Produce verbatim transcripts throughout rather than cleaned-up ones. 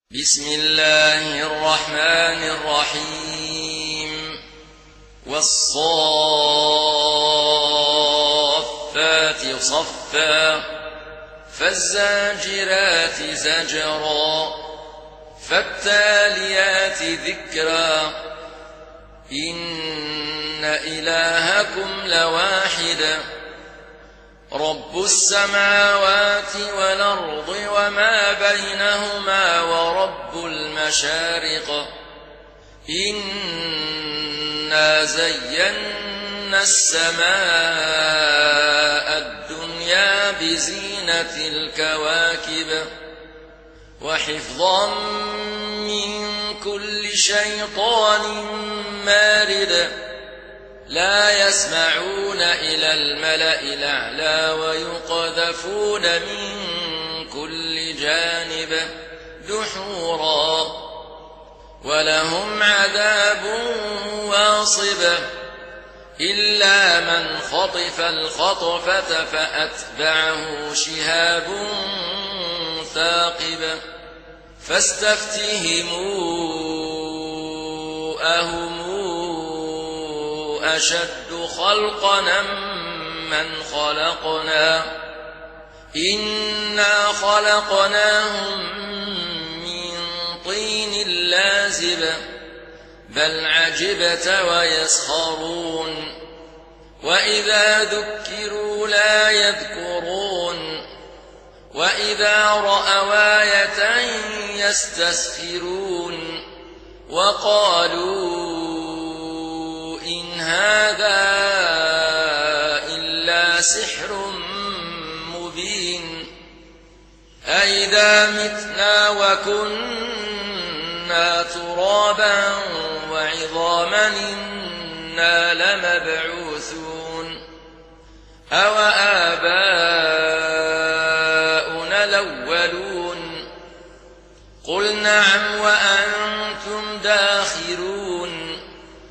بسم الله الرحمن الرحيم والصافات صفا فالزاجرات زجرا فالتاليات ذكرا إن إلهكم لواحد رب السماوات والأرض وما بينهما ورب المشارق إنا زينا السماء الدنيا بزينة الكواكب وحفظا من كل شيطان مارد لا يسمعون إلى الملأ الأعلى ويقذفون من كل جانب دحورا ولهم عذاب واصب إلا من خطف الخطفة فأتبعه شهاب ثاقب فاستفتهموا أهم أشد خلقنا من خلقنا إنا خلقناهم من طين لازب بل عجبت ويسخرون وإذا ذكروا لا يذكرون وإذا رأوا آية يستسخرون وقالوا إن هذا إلا سحر مبين أئذا متنا وكنا ترابا وعظاما إنا لمبعوثون أو آباؤنا الأولون قل نعم وأنتم داخرون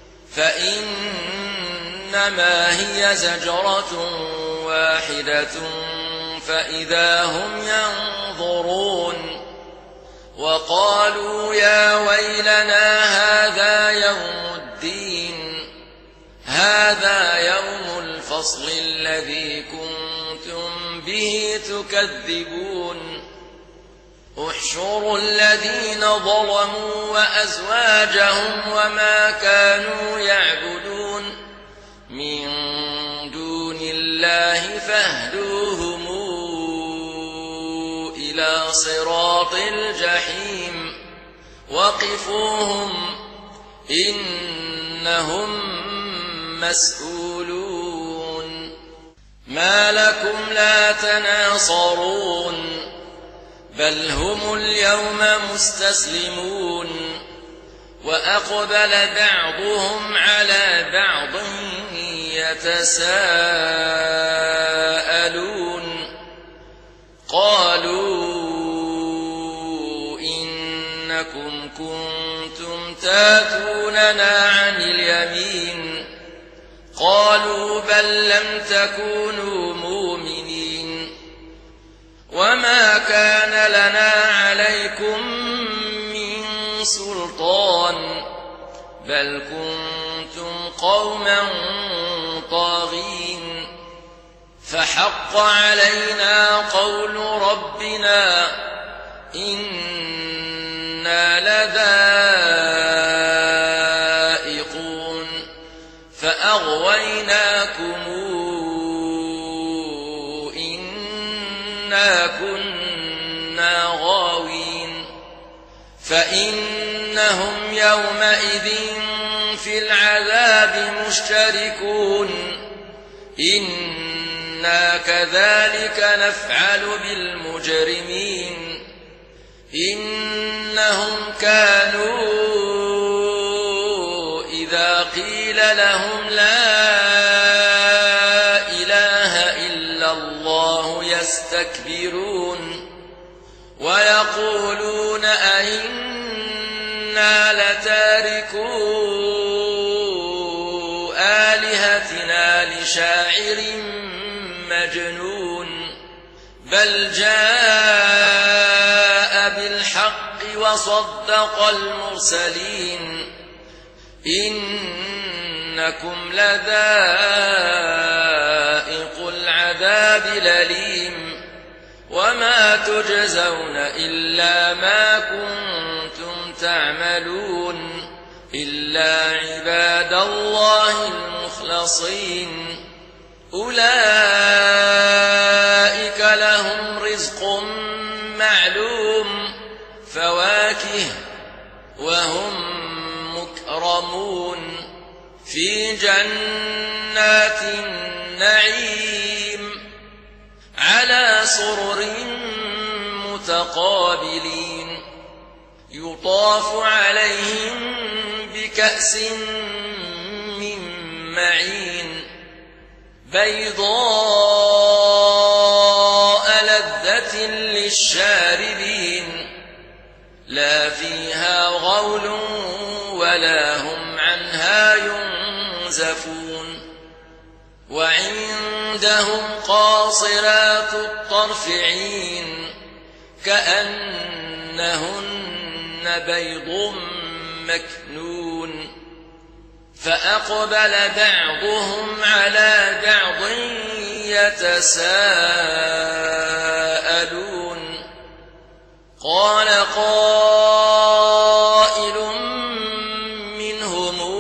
فإنما هي زجرة واحدة فإذا هم ينظرون وقالوا يا ويلنا هذا يوم الدين هذا يوم الفصل الذي كنتم به تكذبون احشروا الذين ظلموا وأزواجهم وما كانوا يعبدون من دون الله فاهدوهم إلى صراط الجحيم وقفوهم إنهم مسؤولون ما لكم لا تناصرون بل هم اليوم مستسلمون وأقبل بعضهم على بعض يتساءلون قالوا إنكم كنتم تاتوننا عن اليمين قالوا بل لم تكونوا مؤمنين وما كان لنا عليكم من سلطان بل كنتم قوما طاغين فحق علينا قول ربنا إنا لذائقون فأغويناكم إنا كنا غاوين فإنهم يومئذ في العذاب مشتركون إنا كذلك نفعل بالمجرمين إنهم كانوا إذا قيل لهم لا إله إلا الله يستكبرون ويقولون أئنا لتاركو آلهتنا لشاعر مجنون بل جاء بالحق وصدق المرسلين إنكم لذائق العذاب الأليم وما تجزون إلا ما كنتم تعملون إلا عباد الله المخلصين أولئك لهم رزق معلوم فواكه وهم مكرمون في جنات النعيم على سرر متقابلين يطاف عليهم بكأس من معين بيضاء لذة للشاربين لا فيها غول ولا هم عنها ينزفون وعندهم قاصرات الطرف عين كأنهن بيض مكنون فأقبل بعضهم على بعض يتساءلون قال قائل منهم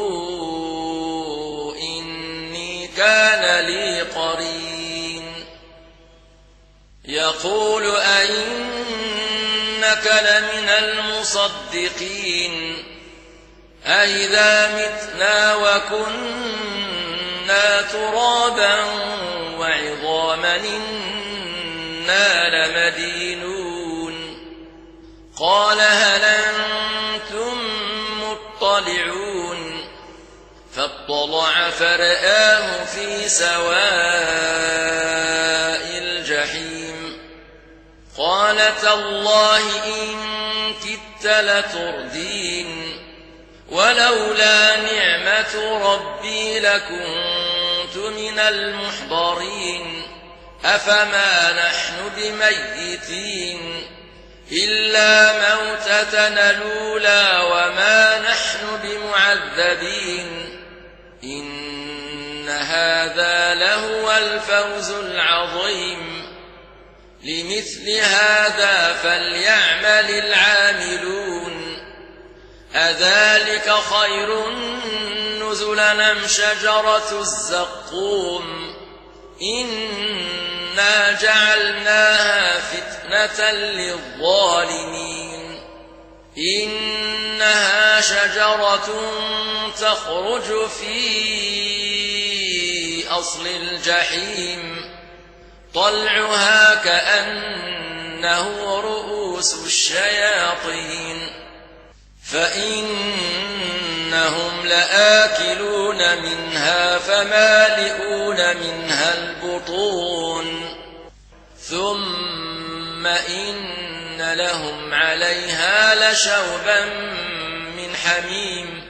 إني كان لي قرين يقول أئنك لمن المصدقين أئذا متنا وكنا ترابا وعظاما إنا لمدينون قال هل أنتم مطلعون فاطلع فرآه في سواء الجحيم قال تالله إن كدت لتردين ولولا نعمة ربي لكنت من المحضرين أفما نحن بميتين إلا موتتنا الأولى وما نحن بمعذبين إن هذا لهو الفوز العظيم لمثل هذا فليعمل العاملون أذلك خير نزلا أم شجرة الزقوم إنا جعلناها فتنة للظالمين إنها شجرة تخرج في أصل الجحيم طلعها كأنه رؤوس الشياطين فإنهم لآكلون منها فمالئون منها البطون ثم إن لهم عليها لشوبا من حميم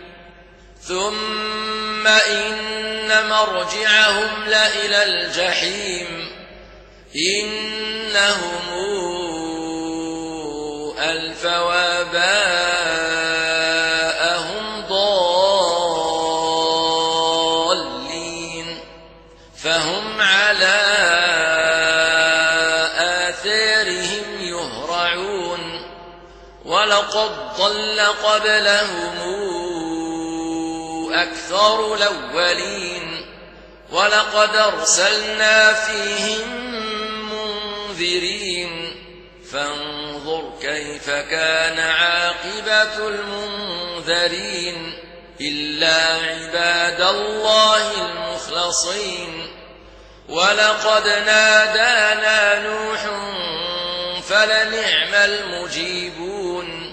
ثم إن مرجعهم لإلى الجحيم إنهم ألفوا آباءهم ضالين فهم على آثارهم يهرعون ولقد ضل قبلهم أكثر الأولين ولقد أرسلنا فيهم منذرين فانظر كيف كان عاقبة المنذرين إلا عباد الله المخلصين ولقد نادانا نوح فلنعم المجيبون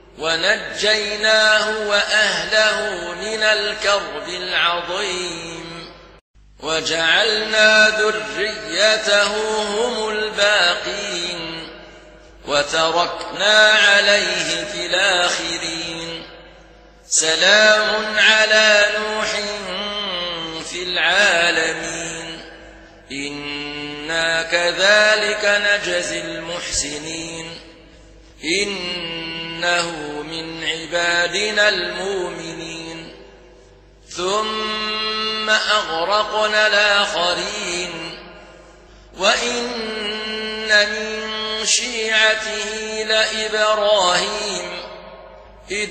ونجيناه وأهله من الكرب العظيم وجعلنا ذريته هم الباقين وتركنا عليه في الآخرين سلام على نوح في العالمين إنا كذلك نجزي المحسنين إنه من عبادنا المؤمنين ثم أغرقنا الآخرين وإن من شيعته لإبراهيم إذ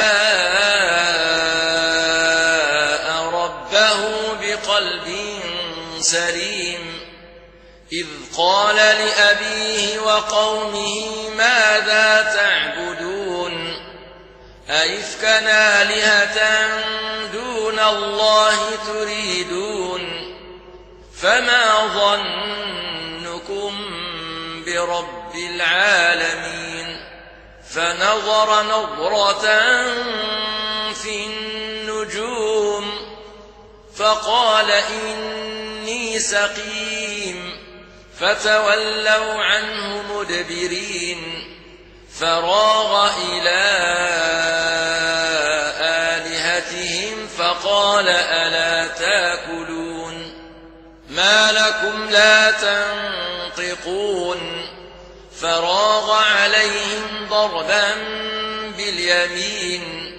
جاء ربه بقلب سليم إذ قال لأبيه وقومه ماذا تعبدون أئفكا آلهة دون الله تريدون فما ظنكم برب العالمين فنظر نظرة في النجوم فقال إني سقيم فتولوا عنه مدبرين فراغ إلى آلهتهم فقال ألا تاكلون ما لكم لا تنطقون فراغ عليهم ضربا باليمين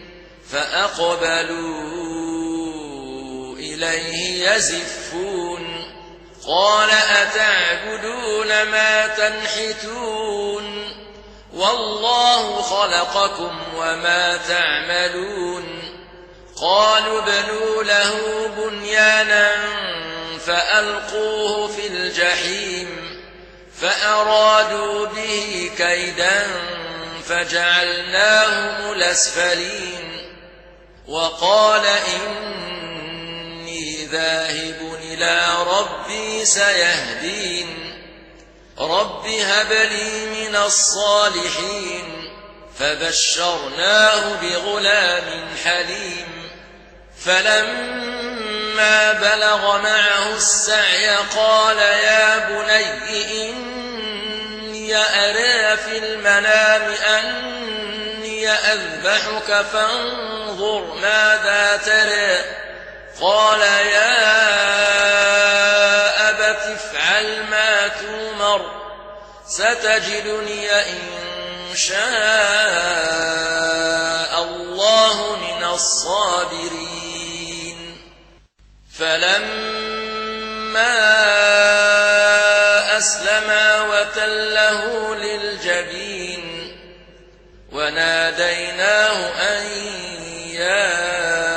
فأقبلوا إليه يزفون قال أتعبدون ما تنحتون والله خلقكم وما تعملون قالوا ابنوا له بنيانا فألقوه في الجحيم فأرادوا به كيدا فجعلناهم الأسفلين وقال إني ذاهب إلى ربي سيهدين رب هب لي من الصالحين فبشرناه بغلام حليم فلما بلغ معه السعي قال يا بني إني أرى في المنام أني أذبحك فانظر ماذا ترى قال يا أبت افعل ما تؤمر ستجدني إن شاء الله من الصابرين فلما أسلما وتله للجبين وناديناه أن يا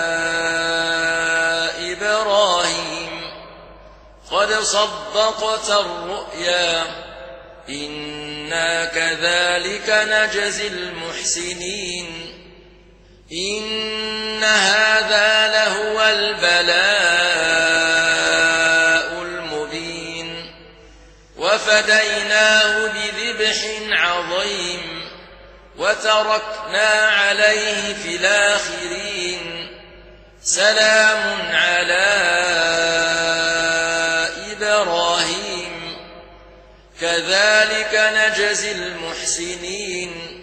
إبراهيم قد صدقت الرؤيا إنا كذلك نجزي المحسنين إن هذا لهو البلاء المبين وفديناه بذبح عظيم وتركنا عليه في الآخرين سلام على إبراهيم كذلك نجزي المحسنين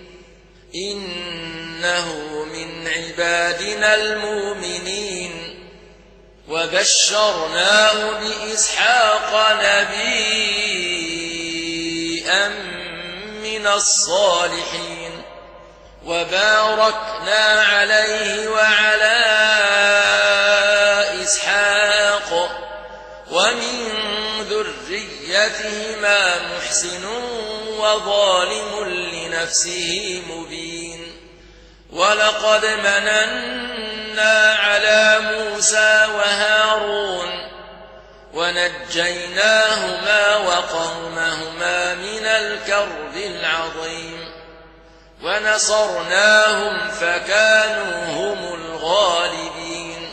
إنه من عبادنا المؤمنين وبشرناه بإسحاق نبيا من الصالحين وباركنا عليه وعلى إسحاق ومن ذريتهما محسن وظالم لنفسه مبين ولقد مننا على موسى وهارون ونجيناهما وقومهما من الكرب العظيم ونصرناهم فكانوا هم الغالبين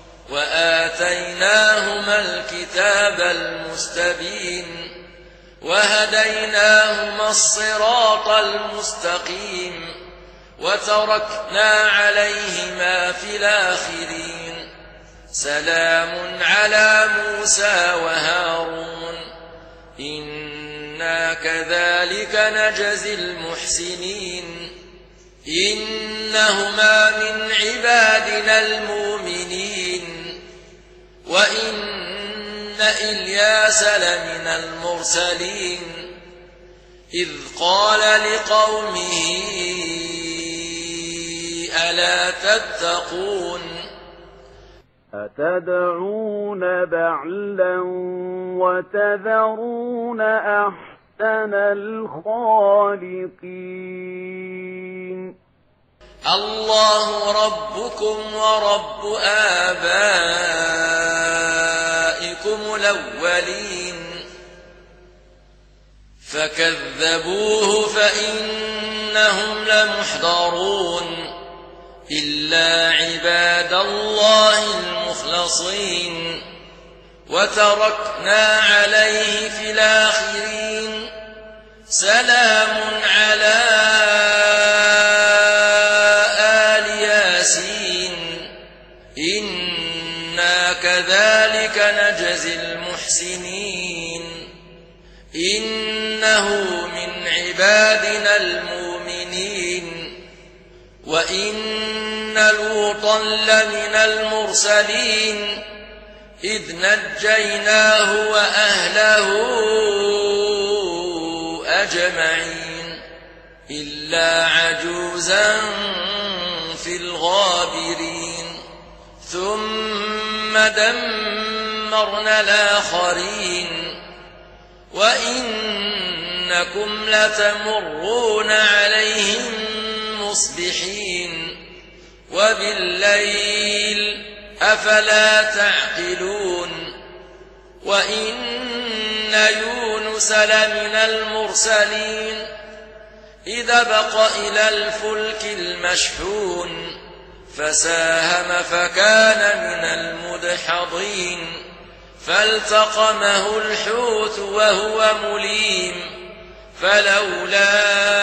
وآتيناهما الكتاب المستبين وهديناهما الصراط المستقيم وتركنا عليهما في الآخرين سلام على موسى وهارون إنا كذلك نجزي المحسنين إنهما من عبادنا المؤمنين وإن إلياس لمن المرسلين إذ قال لقومه ألا تتقون أتدعون بعلا وتذرون أحسن الخالقين الله ربكم ورب آبائكم الأولين فكذبوه فإنهم لمحضرون إلا عباد الله المخلصين وتركنا عليه في الآخرين سلام على آل ياسين إنا كذلك نجزي المحسنين إنه من عبادنا المؤمنين وإن لوطا لمن المرسلين إذ نجيناه وأهله أجمعين إلا عجوزا في الغابرين ثم دمرنا الآخرين وإنكم لتمرون عليهم مصبحين وبالليل أفلا تعقلون وإن يونس لمن المرسلين إذا بق إلى الفلك المشحون فساهم فكان من المدحضين فالتقمه الحوت وهو مليم فلولا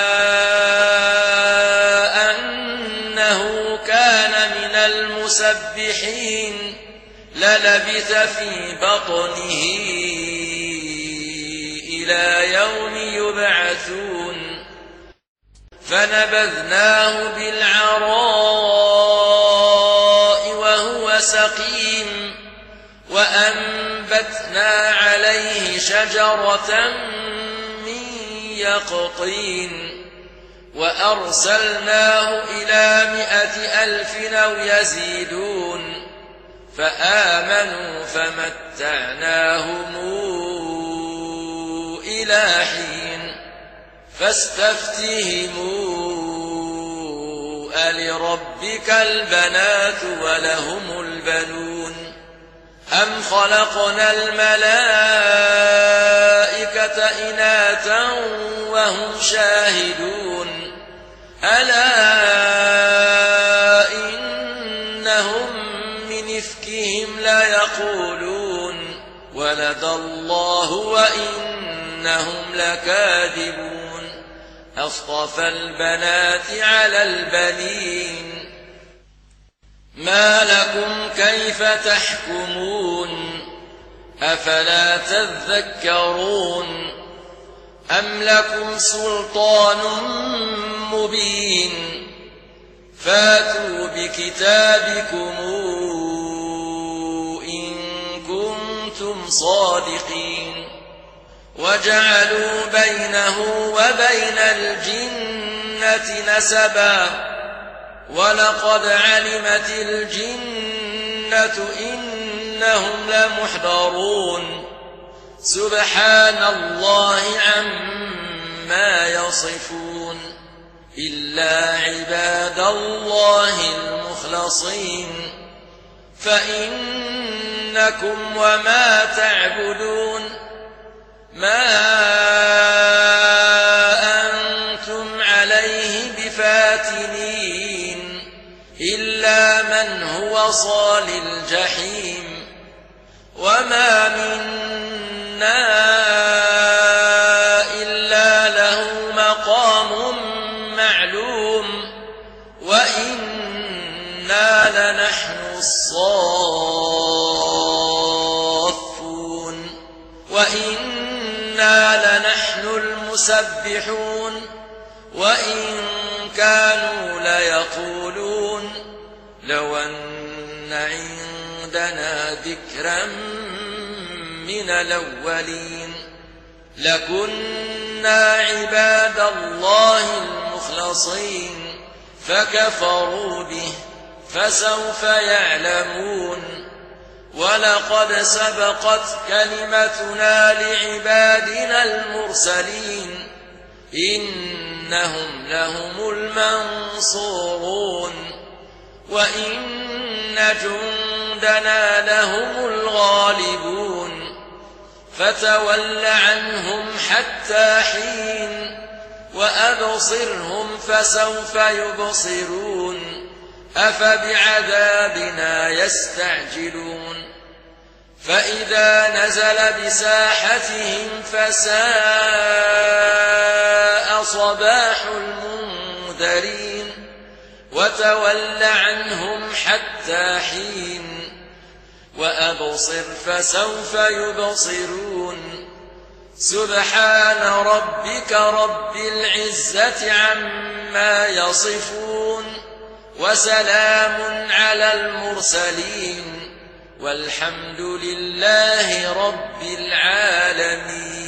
أنه كان من المسبحين للبث في بطنه إلى يوم يبعثون فنبذناه بالعراء وهو سقيم وأنبتنا عليه شجرة من يقطين وأرسلناه إلى مائة ألف أو يزيدون فآمنوا فمتعناهم إلى حين فاستفتهموا ألربك البنات ولهم البنون أم خلقنا الملائكة إناثا وهم شاهدون ألا إنهم من إفكهم ليقولون ولد الله وإنهم لكاذبون أصطفى البنات على البنين ما لكم كيف تحكمون أفلا تذكرون أم لكم سلطان مبين فاتوا بكتابكم إن كنتم صادقين وجعلوا بينه وبين الجنة نسبا ولقد علمت الجنة إنهم لمحضرون سبحان الله عما يصفون إلا عباد الله المخلصين فإنكم وما تعبدون ما أنتم عليه بفاتنين إلا من هو صال الجحيم وما منا إلا له مقام معلوم وإنا لنحن الصافون وإنا لنحن المسبحون وإن كانوا ليقولون لو أن عندنا ذكرا من الأولين لكنا عباد الله المخلصين فكفروا به فسوف يعلمون ولقد سبقت كلمتنا لعبادنا المرسلين إنهم لهم المنصورون وإن جندنا لهم الغالبون فتول عنهم حتى حين وأبصرهم فسوف يبصرون أفبعذابنا يستعجلون فإذا نزل بساحتهم فساء صباح المنذرين وتول عنهم حتى حين وأبصر فسوف يبصرون سبحان ربك رب العزة عما يصفون وسلام على المرسلين والحمد لله رب العالمين.